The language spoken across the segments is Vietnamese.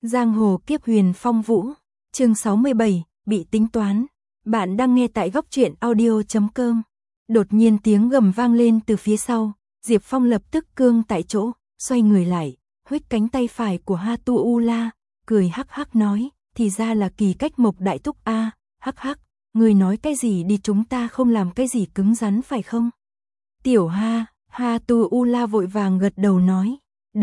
Giang hồ kiếp huyền phong vũ, chương 67, bị tính toán. Bạn đang nghe tại góc truyện audio.com. Đột nhiên tiếng gầm vang lên từ phía sau, Diệp Phong lập tức cương tại chỗ, xoay người lại, huých cánh tay phải của Hatu-ula, cười hắc hắc nói, thì ra là Kỳ Cách Mộc đại thúc a, hắc hắc, người nói cái gì đi, chúng ta không làm cái gì cứng rắn phải không? Tiểu Hatu-ula vội vàng gật đầu nói,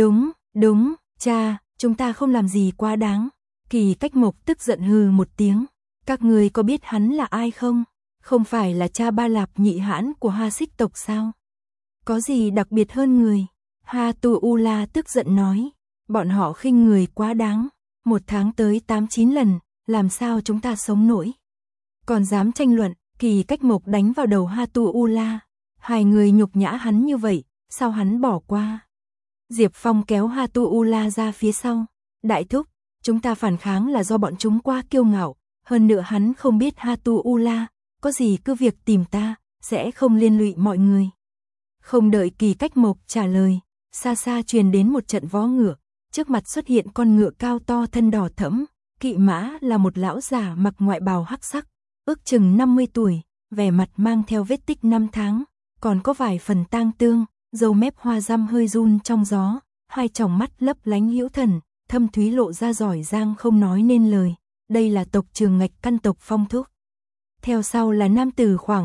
đúng, cha, chúng ta không làm gì quá đáng. Kỳ Cách Mộc tức giận hừ một tiếng, các người có biết hắn là ai không? Không phải là cha Ba Lạp Nhị Hãn của Ha Xích tộc sao? Có gì đặc biệt hơn người? Hatu-ula tức giận nói, bọn họ khinh người quá đáng, một tháng tới 8-9 lần, làm sao chúng ta sống nổi? Còn dám tranh luận, Kỳ Cách Mộc đánh vào đầu Hatu-ula, hai người nhục nhã hắn như vậy, sao hắn bỏ qua? Diệp Phong kéo Hatu-ula ra phía sau, đại thúc, chúng ta phản kháng là do bọn chúng quá kiêu ngạo, hơn nữa hắn không biết Hatu-ula, có gì cứ việc tìm ta, sẽ không liên lụy mọi người. Không đợi Kỳ Cách Mộc trả lời, xa xa truyền đến một trận vó ngựa, trước mặt xuất hiện con ngựa cao to thân đỏ thẫm, kỵ mã là một lão già mặc ngoại bào hắc sắc, ước chừng 50 tuổi, vẻ mặt mang theo vết tích 5 tháng, còn có vài phần tang tương, râu mép hoa răm hơi run trong gió, hai tròng mắt lấp lánh hữu thần, thâm thúy lộ ra giỏi giang không nói nên lời, đây là tộc Trường Ngạch căn tộc Phong Thúc. Theo sau là nam tử khoảng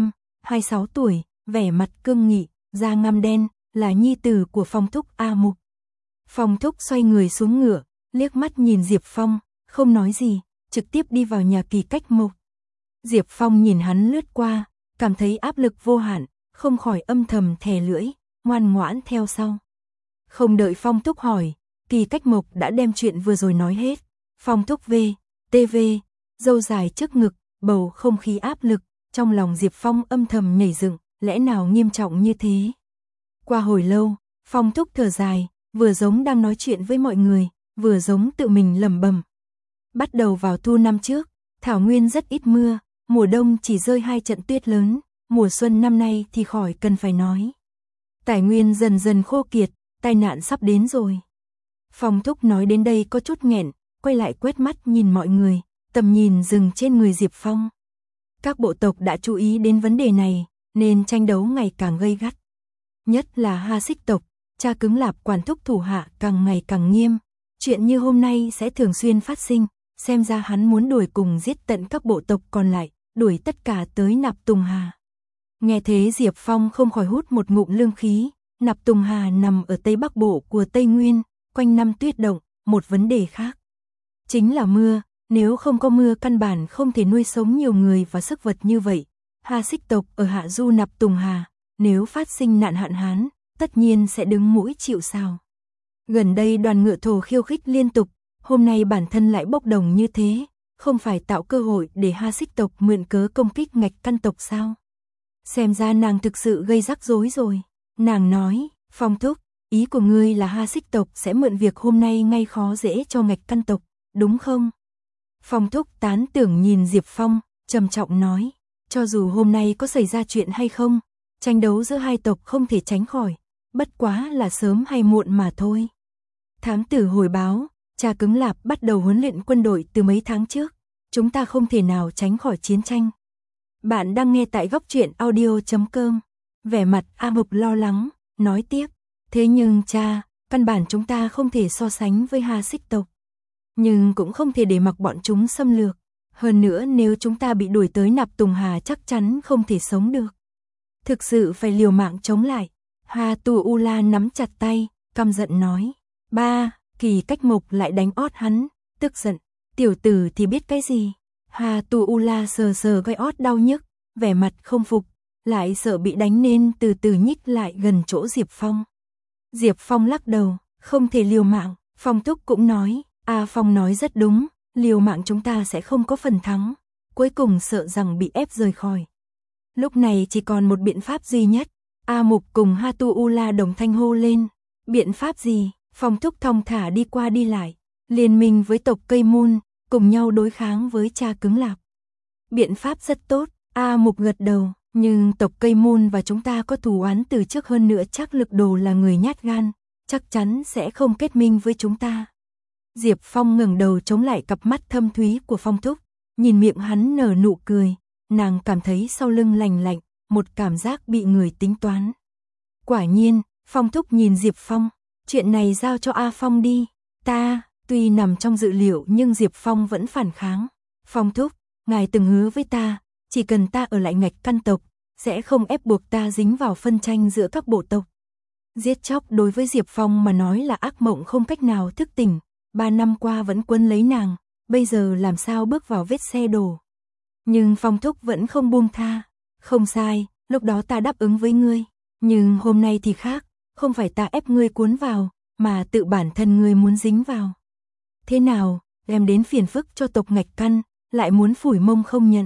25-26 tuổi, vẻ mặt cương nghị, da ngăm đen, là nhi tử của Phong Thúc A Mục. Phong Thúc xoay người xuống ngựa, liếc mắt nhìn Diệp Phong, không nói gì, trực tiếp đi vào nhà Kỳ Cách Mộc. Diệp Phong nhìn hắn lướt qua, cảm thấy áp lực vô hạn, không khỏi âm thầm thè lưỡi, ngoan ngoãn theo sau. Không đợi Phong Thúc hỏi, Kỳ Cách Mộc đã đem chuyện vừa rồi nói hết. Phong Thúc TV, râu dài trước ngực, bầu không khí áp lực, trong lòng Diệp Phong âm thầm nhảy dựng, lẽ nào nghiêm trọng như thế? Qua hồi lâu, Phong Thúc thở dài, vừa giống đang nói chuyện với mọi người, vừa giống tự mình lẩm bẩm. Bắt đầu vào thu năm trước, thảo nguyên rất ít mưa, mùa đông chỉ rơi 2 trận tuyết lớn, mùa xuân năm nay thì khỏi cần phải nói. Tài nguyên dần dần khô kiệt, tai nạn sắp đến rồi. Phong Thúc nói đến đây có chút nghẹn, quay lại quét mắt nhìn mọi người, tầm nhìn dừng trên người Diệp Phong. Các bộ tộc đã chú ý đến vấn đề này, nên tranh đấu ngày càng gay gắt. Nhất là Ha Xích tộc, cha Cứng Lạp quản thúc thủ hạ càng ngày càng nghiêm, chuyện như hôm nay sẽ thường xuyên phát sinh, xem ra hắn muốn đuổi cùng giết tận các bộ tộc còn lại, đuổi tất cả tới Nạp Tùng Hà. Nghe thế Diệp Phong không khỏi hút một ngụm lương khí, Nạp Tùng Hà nằm ở tây bắc bộ của Tây Nguyên, quanh năm tuyết động, một vấn đề khác chính là mưa, nếu không có mưa căn bản không thể nuôi sống nhiều người và sức vật như vậy. Ha Xích tộc ở hạ du Nạp Tùng Hà, nếu phát sinh nạn hạn hán, tất nhiên sẽ đứng mũi chịu sào. Gần đây đoàn ngựa thổ khiêu khích liên tục, hôm nay bản thân lại bốc đồng như thế, không phải tạo cơ hội để Ha Xích tộc mượn cớ công kích Ngạch căn tộc sao? Xem ra nàng thực sự gây rắc rối rồi. Nàng nói, Phong Thúc, ý của ngươi là Ha Xích tộc sẽ mượn việc hôm nay ngay khó dễ cho Ngạch căn tộc, đúng không? Phong Thúc tán tưởng nhìn Diệp Phong, trầm trọng nói, cho dù hôm nay có xảy ra chuyện hay không, tranh đấu giữa hai tộc không thể tránh khỏi, bất quá là sớm hay muộn mà thôi. Thám tử hồi báo, cha Cứng Lạp bắt đầu huấn luyện quân đội từ mấy tháng trước, chúng ta không thể nào tránh khỏi chiến tranh. Bạn đang nghe tại góc truyện audio.com. Vẻ mặt A Mục lo lắng, nói tiếp, thế nhưng cha, căn bản chúng ta không thể so sánh với Ha Xích tộc. Nhưng cũng không thể để mặc bọn chúng xâm lược. Hơn nữa nếu chúng ta bị đuổi tới Nạp Tùng Hà chắc chắn không thể sống được. Thực sự phải liều mạng chống lại. Hatu-ula nắm chặt tay, căm giận nói. Ba, Kỳ Cách Mộc lại đánh ót hắn, tức giận. Tiểu tử thì biết cái gì. Hatu-ula sờ sờ gai ót đau nhức, vẻ mặt không phục, lại sợ bị đánh nên từ từ nhích lại gần chỗ Diệp Phong. Diệp Phong lắc đầu, không thể liều mạng. Phong Thúc cũng nói, Phong nói rất đúng, liều mạng chúng ta sẽ không có phần thắng, cuối cùng sợ rằng bị ép rời khỏi. Lúc này chỉ còn một biện pháp duy nhất. A Mục cùng Hatu-ula đồng thanh hô lên. Biện pháp gì? Phong Thúc thong thả đi qua đi lại, liên minh với tộc Cây Mun, cùng nhau đối kháng với cha Cứng Lạp. Biện pháp rất tốt, A Mục gật đầu, nhưng tộc Cây Mun và chúng ta có thù oán từ trước, hơn nữa chắc Lực Đồ là người nhát gan, chắc chắn sẽ không kết minh với chúng ta. Diệp Phong ngẩng đầu chống lại cặp mắt thâm thúy của Phong Thúc, nhìn miệng hắn nở nụ cười, nàng cảm thấy sau lưng lành lạnh, một cảm giác bị người tính toán. Quả nhiên, Phong Thúc nhìn Diệp Phong, chuyện này giao cho A Phong đi, tuy nằm trong dự liệu nhưng Diệp Phong vẫn phản kháng. Phong Thúc, ngài từng hứa với ta, chỉ cần ta ở lại Ngạch Căn tộc, sẽ không ép buộc ta dính vào phân tranh giữa các bộ tộc. Giết chóc đối với Diệp Phong mà nói là ác mộng không cách nào thức tỉnh, 3 năm qua vẫn quấn lấy nàng, bây giờ làm sao bước vào vết xe đổ. Nhưng Phong Thúc vẫn không buông tha, không sai, lúc đó ta đáp ứng với ngươi, nhưng hôm nay thì khác, không phải ta ép ngươi cuốn vào, mà tự bản thân ngươi muốn dính vào. Thế nào, đem đến phiền phức cho tộc Ngạch Căn, lại muốn phủi mông không nhận.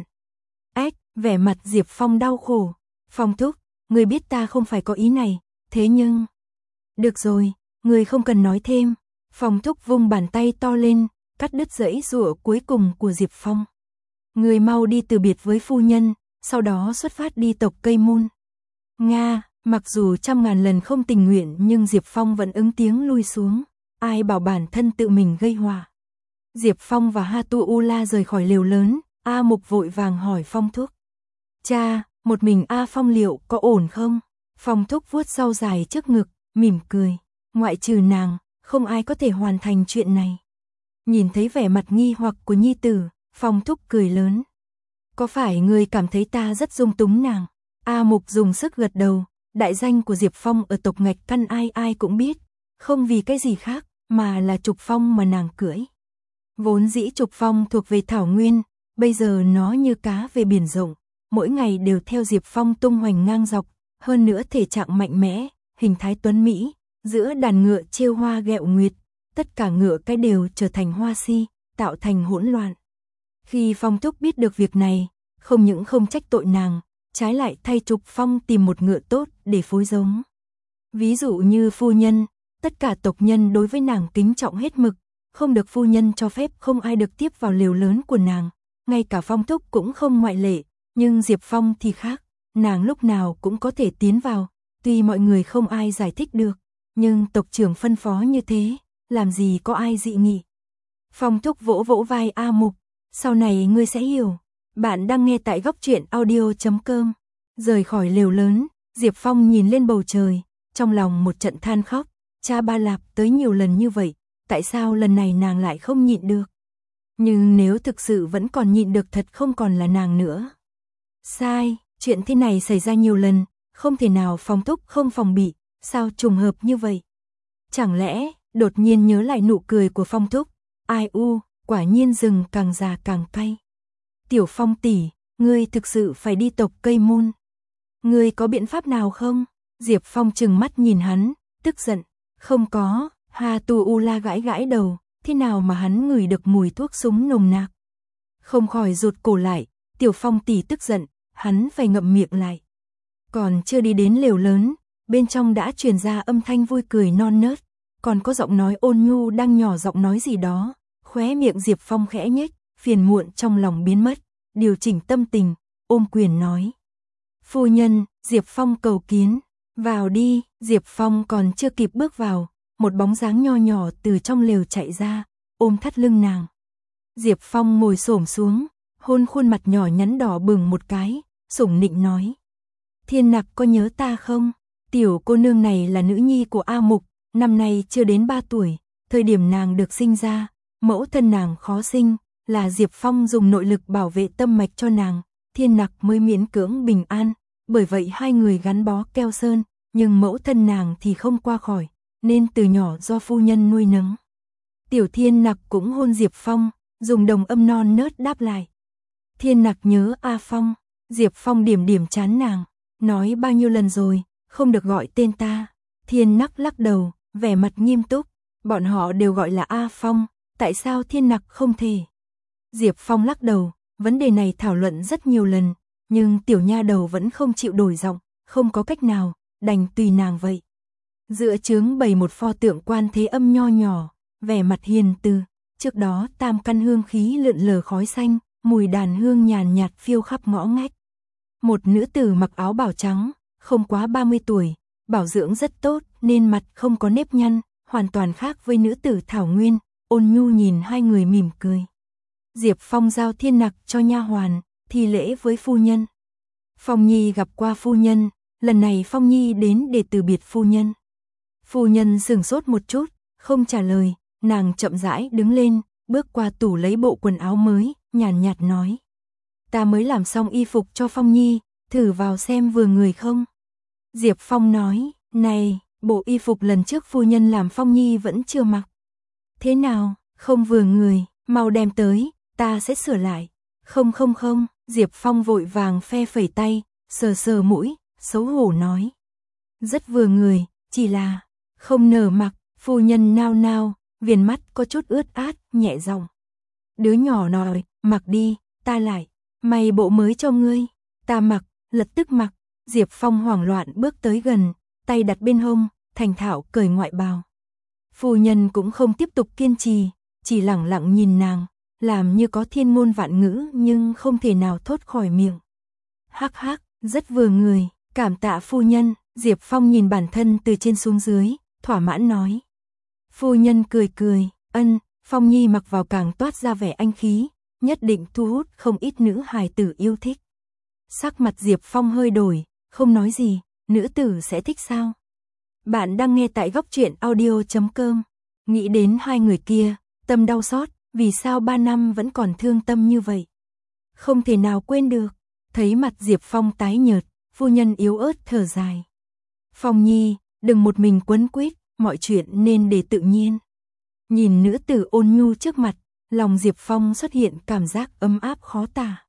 Vẻ mặt Diệp Phong đau khổ. Phong Thúc, ngươi biết ta không phải có ý này, thế nhưng... Được rồi, ngươi không cần nói thêm. Phong Thúc vung bàn tay to lên, cắt đứt dãy giụa cuối cùng của Diệp Phong. Ngươi mau đi từ biệt với phu nhân, sau đó xuất phát đi tộc Cây Mun. Nga, mặc dù trăm ngàn lần không tình nguyện nhưng Diệp Phong vẫn ứng tiếng lui xuống. Ai bảo bản thân tự mình gây họa. Diệp Phong và Hatu-ula rời khỏi lều lớn, A Mục vội vàng hỏi Phong Thúc. Cha, một mình A Phong liệu có ổn không? Phong Thúc vuốt râu dài trước ngực, mỉm cười. Ngoại trừ nàng, không ai có thể hoàn thành chuyện này. Nhìn thấy vẻ mặt nghi hoặc của nhi tử, Phong Thúc cười lớn. Có phải ngươi cảm thấy ta rất dung túng nàng? A Mục dùng sức gật đầu, đại danh của Diệp Phong ở tộc Ngạch Căn ai ai cũng biết. Không vì cái gì khác, mà là Trục Phong mà nàng cưỡi. Vốn dĩ Trục Phong thuộc về Thảo Nguyên, bây giờ nó như cá về biển rộng. Mỗi ngày đều theo Diệp Phong tung hoành ngang dọc, hơn nữa thể trạng mạnh mẽ, hình thái tuấn mỹ, giữa đàn ngựa trêu hoa ghẹo nguyệt, tất cả ngựa cái đều trở thành hoa si, tạo thành hỗn loạn. Khi Phong Thúc biết được việc này, không những không trách tội nàng, trái lại thay Trục Phong tìm một ngựa tốt để phối giống. Ví dụ như phu nhân, tất cả tộc nhân đối với nàng kính trọng hết mực, không được phu nhân cho phép không ai được tiếp vào lều lớn của nàng, ngay cả Phong Thúc cũng không ngoại lệ. Nhưng Diệp Phong thì khác, nàng lúc nào cũng có thể tiến vào, tuy mọi người không ai giải thích được, nhưng tộc trưởng phân phó như thế, làm gì có ai dị nghị. Phong Thúc vỗ vỗ vai A Mục, sau này ngươi sẽ hiểu. Bạn đang nghe tại góc truyện audio.com. Rời khỏi lều lớn, Diệp Phong nhìn lên bầu trời, trong lòng một trận than khóc, cha Ba Lạp tới nhiều lần như vậy, tại sao lần này nàng lại không nhịn được? Nhưng nếu thực sự vẫn còn nhịn được thật không còn là nàng nữa. Sai, chuyện thế này xảy ra nhiều lần, không thể nào Phong Thúc không phòng bị, sao trùng hợp như vậy? Chẳng lẽ, đột nhiên nhớ lại nụ cười của Phong Thúc, ai u, quả nhiên rừng càng già càng cay. Tiểu Phong tỷ, ngươi thực sự phải đi tộc Cây Mun. Ngươi có biện pháp nào không? Diệp Phong trừng mắt nhìn hắn, tức giận, không có, Hatu-ula gãi gãi đầu, thế nào mà hắn ngửi được mùi thuốc súng nồng nặc. Không khỏi rụt cổ lại, Tiểu Phong tỷ tức giận, hắn phải ngậm miệng lại. Còn chưa đi đến lều lớn, bên trong đã truyền ra âm thanh vui cười non nớt, còn có giọng nói ôn nhu đang nhỏ giọng nói gì đó, khóe miệng Diệp Phong khẽ nhếch, phiền muộn trong lòng biến mất, điều chỉnh tâm tình, ôm quyền nói. Phu nhân, Diệp Phong cầu kiến, vào đi, Diệp Phong còn chưa kịp bước vào, một bóng dáng nho nhỏ từ trong lều chạy ra, ôm thắt lưng nàng. Diệp Phong ngồi xổm xuống, hôn khuôn mặt nhỏ nhắn đỏ bừng một cái, sủng nịnh nói. Thiên Nặc có nhớ ta không? Tiểu cô nương này là nữ nhi của A Mục, năm nay chưa đến 3 tuổi, thời điểm nàng được sinh ra, mẫu thân nàng khó sinh, là Diệp Phong dùng nội lực bảo vệ tâm mạch cho nàng, Thiên Nặc mới miễn cưỡng bình an, bởi vậy hai người gắn bó keo sơn, nhưng mẫu thân nàng thì không qua khỏi, nên từ nhỏ do phu nhân nuôi nấng. Tiểu Thiên Nặc cũng hôn Diệp Phong, dùng đồng âm non nớt đáp lại. Thiên Nặc nhớ A Phong, Diệp Phong điểm điểm chán nàng, nói bao nhiêu lần rồi, không được gọi tên ta. Thiên Nặc lắc đầu, vẻ mặt nghiêm túc, bọn họ đều gọi là A Phong, tại sao Thiên Nặc không thể? Diệp Phong lắc đầu, vấn đề này thảo luận rất nhiều lần, nhưng tiểu nha đầu vẫn không chịu đổi giọng, không có cách nào, đành tùy nàng vậy. Giữa trướng bày một pho tượng Quan Thế Âm nho nhỏ, vẻ mặt hiền từ, trước đó tam căn hương khí lượn lờ khói xanh, mùi đàn hương nhàn nhạt phiêu khắp ngõ ngách. Một nữ tử mặc áo bào trắng, không quá 30 tuổi, bảo dưỡng rất tốt nên mặt không có nếp nhăn, hoàn toàn khác với nữ tử Thảo Nguyên, Ôn Nhu nhìn hai người mỉm cười. Diệp Phong giao thiên nặc cho nha hoàn, thi lễ với phu nhân. Phong Nhi gặp qua phu nhân, lần này Phong Nhi đến để từ biệt phu nhân. Phu nhân sửng sốt một chút, không trả lời, nàng chậm rãi đứng lên, bước qua tủ lấy bộ quần áo mới, nhàn nhạt nói. Ta mới làm xong y phục cho Phong Nhi, thử vào xem vừa người không. Diệp Phong nói, này, bộ y phục lần trước phu nhân làm Phong Nhi vẫn chưa mặc. Thế nào, không vừa người, mau đem tới, ta sẽ sửa lại. Không, Diệp Phong vội vàng phe phẩy tay, sờ sờ mũi, xấu hổ nói. Rất vừa người, chỉ là không nở mặc. Phu nhân nao nao, viền mắt có chút ướt át, nhẹ giọng. Đứa nhỏ nói, mặc đi, ta lại, may bộ mới cho ngươi. Ta mặc, lập tức mặc. Diệp Phong hoảng loạn bước tới gần, tay đặt bên hông, thành thạo cởi ngoại bào. Phu nhân cũng không tiếp tục kiên trì, chỉ lẳng lặng nhìn nàng, làm như có thiên ngôn vạn ngữ nhưng không thể nào thốt khỏi miệng. Hắc hắc, rất vừa người, cảm tạ phu nhân. Diệp Phong nhìn bản thân từ trên xuống dưới, thỏa mãn nói. Phu nhân cười cười, Phong Nhi mặc vào càng toát ra vẻ anh khí, nhất định thu hút không ít nữ hài tử yêu thích. Sắc mặt Diệp Phong hơi đổi, không nói gì, nữ tử sẽ thích sao? Bạn đang nghe tại góc truyện audio.com. Nghĩ đến hai người kia, tâm đau xót, vì sao 3 năm vẫn còn thương tâm như vậy? Không thể nào quên được. Thấy mặt Diệp Phong tái nhợt, phu nhân yếu ớt thở dài. Phong Nhi, đừng một mình quấn quýt, mọi chuyện nên để tự nhiên. Nhìn nữ tử ôn nhu trước mặt, lòng Diệp Phong xuất hiện cảm giác ấm áp khó tả.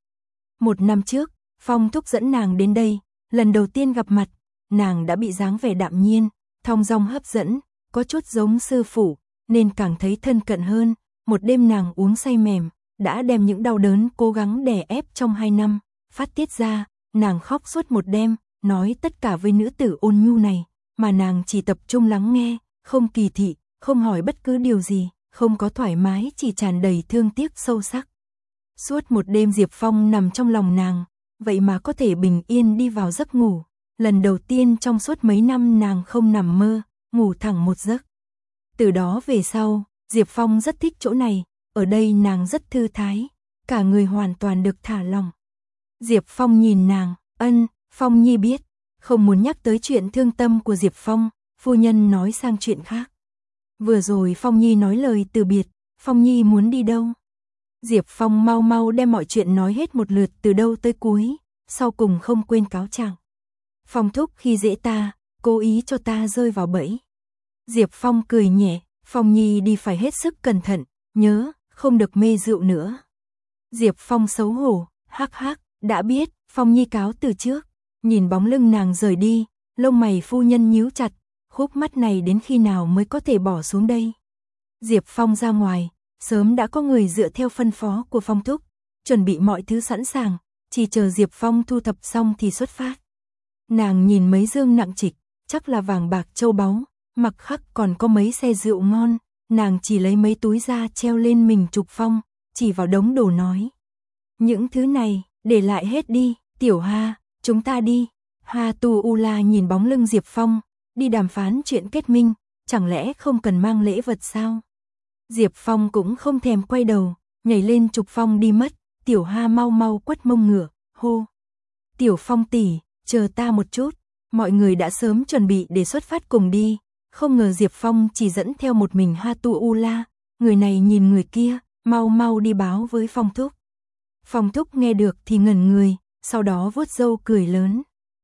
1 năm trước, Phong thúc dẫn nàng đến đây, lần đầu tiên gặp mặt, nàng đã bị dáng vẻ đạm nhiên, thong dong hấp dẫn, có chút giống sư phụ, nên càng thấy thân cận hơn. Một đêm nàng uống say mềm, đã đem những đau đớn cố gắng đè ép trong 2 năm, phát tiết ra, nàng khóc suốt một đêm, nói tất cả với nữ tử ôn nhu này, mà nàng chỉ tập trung lắng nghe, không kỳ thị, không hỏi bất cứ điều gì, không có thoải mái, chỉ tràn đầy thương tiếc sâu sắc. Suốt một đêm Diệp Phong nằm trong lòng nàng, vậy mà có thể bình yên đi vào giấc ngủ. Lần đầu tiên trong suốt mấy năm nàng không nằm mơ, ngủ thẳng một giấc. Từ đó về sau, Diệp Phong rất thích chỗ này, ở đây nàng rất thư thái, cả người hoàn toàn được thả lỏng. Diệp Phong nhìn nàng, Phong Nhi biết, không muốn nhắc tới chuyện thương tâm của Diệp Phong, phu nhân nói sang chuyện khác. Vừa rồi Phong Nhi nói lời từ biệt, Phong Nhi muốn đi đâu? Diệp Phong mau mau đem mọi chuyện nói hết một lượt từ đầu tới cuối, sau cùng không quên cáo trạng. Phong thúc khi dễ ta, cố ý cho ta rơi vào bẫy. Diệp Phong cười nhẹ, Phong Nhi đi phải hết sức cẩn thận, nhớ, không được mê rượu nữa. Diệp Phong xấu hổ, hắc hắc, đã biết, Phong Nhi cáo từ trước. Nhìn bóng lưng nàng rời đi, lông mày phu nhân nhíu chặt, khúc mắt này đến khi nào mới có thể bỏ xuống đây? Diệp Phong ra ngoài, sớm đã có người dựa theo phân phó của Phong thúc, chuẩn bị mọi thứ sẵn sàng, chỉ chờ Diệp Phong thu thập xong thì xuất phát. Nàng nhìn mấy dương nặng trịch, chắc là vàng bạc châu báu, mặc khắc còn có mấy xe rượu ngon, nàng chỉ lấy mấy túi ra treo lên mình Trục Phong, chỉ vào đống đồ nói. Những thứ này, để lại hết đi, Tiểu Ha, chúng ta đi. Ha Tu U La nhìn bóng lưng Diệp Phong, đi đàm phán chuyện kết minh, chẳng lẽ không cần mang lễ vật sao? Diệp Phong cũng không thèm quay đầu, nhảy lên Trục Phong đi mất, Tiểu Ha mau mau quất mông ngựa, hô. Tiểu Phong tỷ, chờ ta một chút, mọi người đã sớm chuẩn bị để xuất phát cùng đi, không ngờ Diệp Phong chỉ dẫn theo một mình Ha Tu U La, người này nhìn người kia, mau mau đi báo với Phong thúc. Phong thúc nghe được thì ngẩn người, sau đó vuốt râu cười lớn.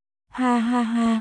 Ha ha ha,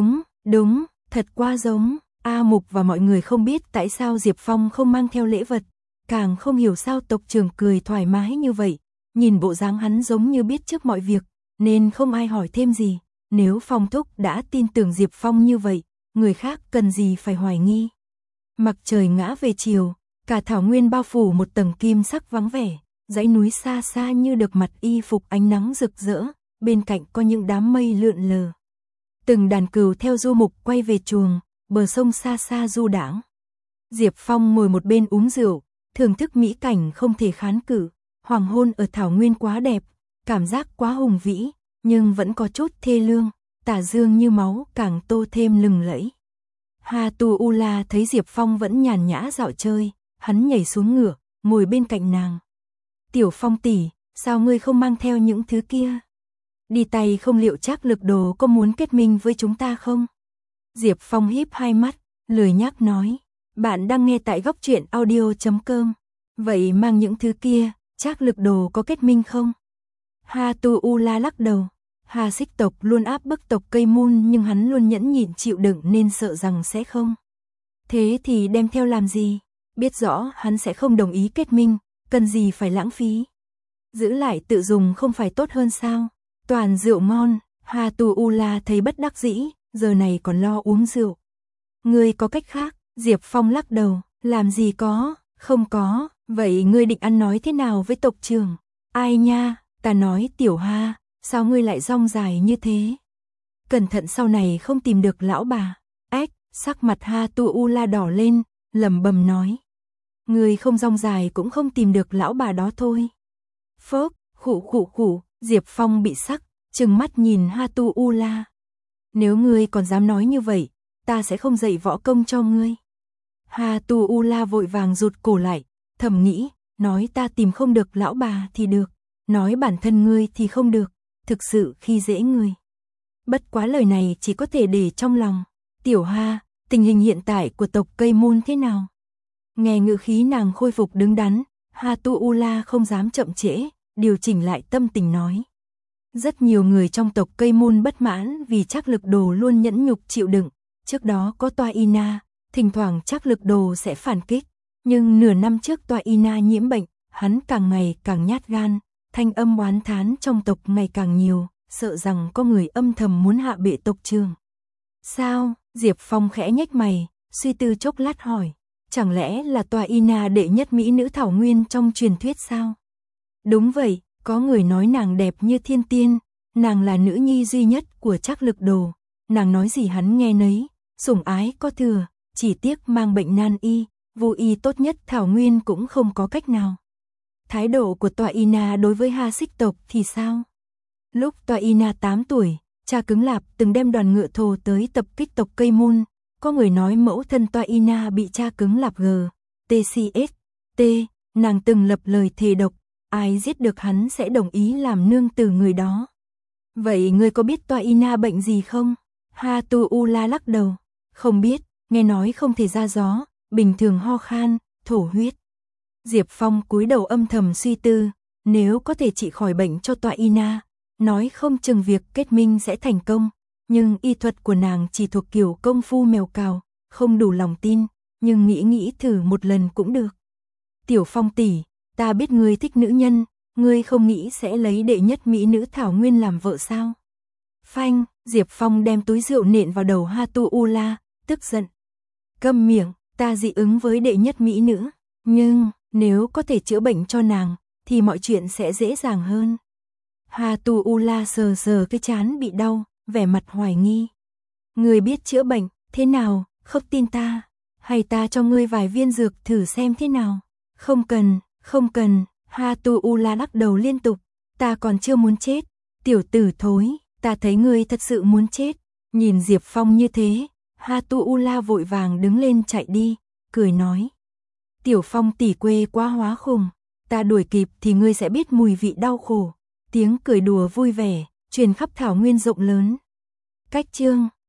đúng, thật quá giống. A Mục và mọi người không biết tại sao Diệp Phong không mang theo lễ vật, càng không hiểu sao tộc trưởng cười thoải mái như vậy, nhìn bộ dáng hắn giống như biết trước mọi việc, nên không ai hỏi thêm gì. Nếu Phong thúc đã tin tưởng Diệp Phong như vậy, người khác cần gì phải hoài nghi. Mặt trời ngã về chiều, cả thảo nguyên bao phủ một tầng kim sắc vắng vẻ, dãy núi xa xa như được mặt y phục ánh nắng rực rỡ, bên cạnh có những đám mây lượn lờ. Từng đàn cừu theo du mục quay về chuồng, bờ sông xa xa du đãng. Diệp Phong ngồi một bên uống rượu, thưởng thức mỹ cảnh không thể kháng cự, hoàng hôn ở thảo nguyên quá đẹp, cảm giác quá hùng vĩ, nhưng vẫn có chút thê lương, tà dương như máu càng tô thêm lừng lẫy. Ha Tu U La thấy Diệp Phong vẫn nhàn nhã dạo chơi, hắn nhảy xuống ngựa, ngồi bên cạnh nàng. Tiểu Phong tỷ, sao ngươi không mang theo những thứ kia? Đi tay không liệu Trác Lực Đồ có muốn kết minh với chúng ta không? Diệp Phong híp hai mắt, lười nhác nói. Bạn đang nghe tại góc truyện audio.com. Vậy mang những thứ kia, Trác Lực Đồ có kết minh không? Ha Tu U La lắc đầu. Ha Xích tộc luôn áp bức tộc Cây Mun, nhưng hắn luôn nhẫn nhịn chịu đựng nên sợ rằng sẽ không. Thế thì đem theo làm gì? Biết rõ hắn sẽ không đồng ý kết minh, cần gì phải lãng phí. Giữ lại tự dùng không phải tốt hơn sao? Toàn rượu ngon. Ha Tu U La thấy bất đắc dĩ, giờ này còn lo uống rượu. Ngươi có cách khác? Diệp Phong lắc đầu. Làm gì có, không có. Vậy ngươi định ăn nói thế nào với tộc trưởng? Ai nha, ta nói Tiểu Ha, sao ngươi lại rong dài như thế? Cẩn thận sau này không tìm được lão bà. Ếch, sắc mặt Ha Tu U La đỏ lên, lẩm bẩm nói. Ngươi không rong dài cũng không tìm được lão bà đó thôi. Phớp, khụ, Diệp Phong bị sắc, trừng mắt nhìn Ha Tu U La. Nếu ngươi còn dám nói như vậy, ta sẽ không dạy võ công cho ngươi. Ha Tu U La vội vàng rụt cổ lại, thầm nghĩ, nói ta tìm không được lão bà thì được, nói bản thân ngươi thì không được, thực sự khi dễ ngươi. Bất quá lời này chỉ có thể để trong lòng. Tiểu Ha, tình hình hiện tại của tộc Cây Mun thế nào? Nghe ngữ khí nàng khôi phục đứng đắn, Ha Tu U La không dám chậm trễ, điều chỉnh lại tâm tình nói. Rất nhiều người trong tộc Cây Mun bất mãn vì Trác Lực Đồ luôn nhẫn nhục chịu đựng, trước đó có Toa Ina, thỉnh thoảng Trác Lực Đồ sẽ phản kích, nhưng nửa năm trước Toa Ina nhiễm bệnh, hắn càng ngày càng nhát gan, thanh âm oán thán trong tộc ngày càng nhiều, sợ rằng có người âm thầm muốn hạ bệ tộc trưởng. Sao? Diệp Phong khẽ nhếch mày, suy tư chốc lát hỏi, chẳng lẽ là Toa Ina đệ nhất mỹ nữ thảo nguyên trong truyền thuyết sao? Đúng vậy, có người nói nàng đẹp như thiên tiên, nàng là nữ nhi duy nhất của Trác Lực Đồ, nàng nói gì hắn nghe nấy, sủng ái có thừa, chỉ tiếc mang bệnh nan y, vô y tốt nhất thảo nguyên cũng không có cách nào. Thái độ của Toa Ina đối với Ha Xích tộc thì sao? Lúc Toa Ina 8 tuổi, cha Cứng Lạp từng đem đoàn ngựa thồ tới tập kích tộc Cây Mun, có người nói mẫu thân Toa Ina bị cha Cứng Lạp TCST, nàng từng lập lời thề độc, ai giết được hắn sẽ đồng ý làm nương tử người đó. Vậy ngươi có biết Toa Ina bệnh gì không? Ha Tu U La lắc đầu, không biết, nghe nói không thể ra gió, bình thường ho khan, thổ huyết. Diệp Phong cúi đầu âm thầm suy tư, nếu có thể trị khỏi bệnh cho Toa Ina, nói không chừng việc kết minh sẽ thành công, nhưng y thuật của nàng chỉ thuộc kiểu công phu mèo cào, không đủ lòng tin, nhưng nghĩ thử một lần cũng được. Tiểu Phong tỷ, ta biết ngươi thích nữ nhân, ngươi không nghĩ sẽ lấy đệ nhất mỹ nữ thảo nguyên làm vợ sao? Phanh, Diệp Phong đem túi rượu nện vào đầu Ha Tu U La, tức giận. Câm miệng, ta dị ứng với đệ nhất mỹ nữ, nhưng nếu có thể chữa bệnh cho nàng, thì mọi chuyện sẽ dễ dàng hơn. Ha Tu U La sờ sờ cái trán bị đau, vẻ mặt hoài nghi. Ngươi biết chữa bệnh, thế nào, không tin ta? Hay ta cho ngươi vài viên dược thử xem thế nào? Không cần, Ha Tu U La lắc đầu liên tục. Ta còn chưa muốn chết. Tiểu tử thối, ta thấy ngươi thật sự muốn chết. Nhìn Diệp Phong như thế, Ha Tu U La vội vàng đứng lên chạy đi, cười nói. Tiểu Phong tỷ quê quá hóa khùng, ta đuổi kịp thì ngươi sẽ biết mùi vị đau khổ. Tiếng cười đùa vui vẻ, truyền khắp thảo nguyên rộng lớn. Cách chương